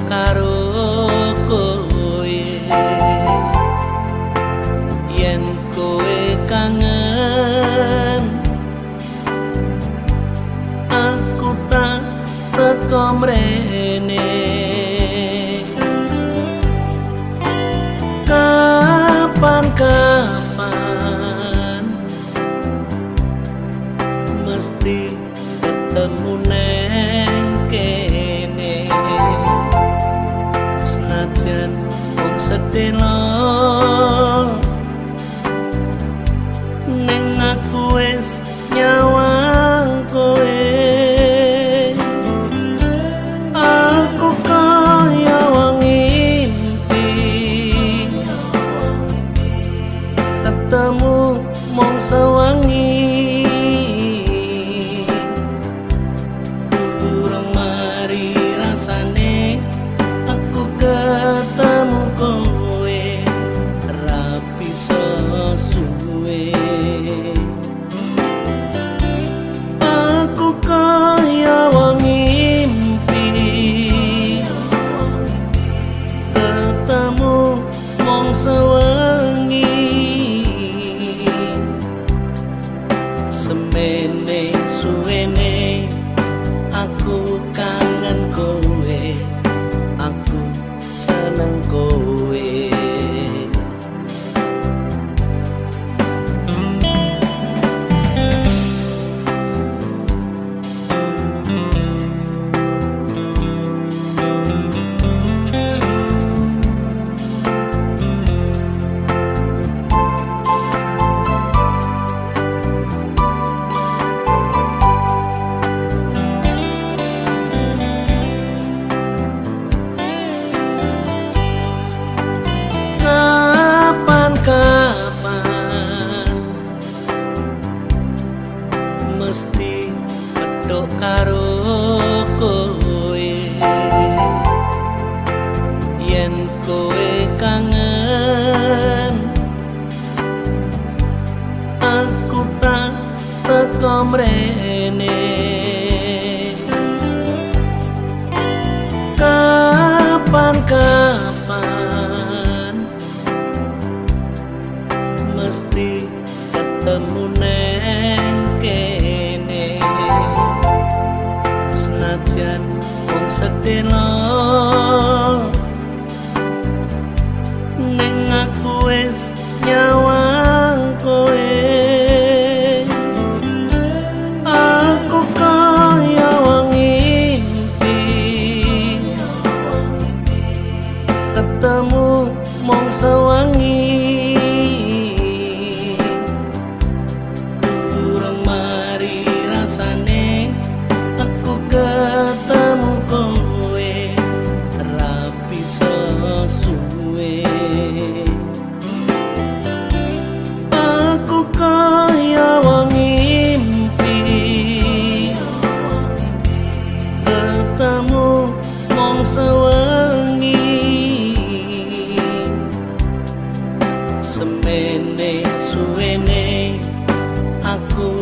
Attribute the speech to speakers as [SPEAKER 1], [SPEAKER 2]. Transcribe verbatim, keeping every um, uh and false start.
[SPEAKER 1] karo kowe yen kowe kangen aku tak teko mrene kapan-kapan mesti ketemu neng kene senajan wong sedelo neng aku wis nyawang kowe aku kaya wong ngimpi ketemu mong sewangi kurang mari rasane aku ketemu kowe rapi suwe aku kaya wong ngimpi ketemu mong sewangi semene suwene aku kangen kowe aku seneng kowe kapan mesti pedok karo kowe yen kowe kangen aku tak teko mrene kapan-kapan mesti ketemu neng kene senajan wong sedelo neng aku wis nyawang kowe aku kaya wong ngimpi ketemu mong sewangi kurang mari rasane aku ketemu kowe rapi suwe aku kaya wong ngimpi ketemu mong sewangi semene suwene aku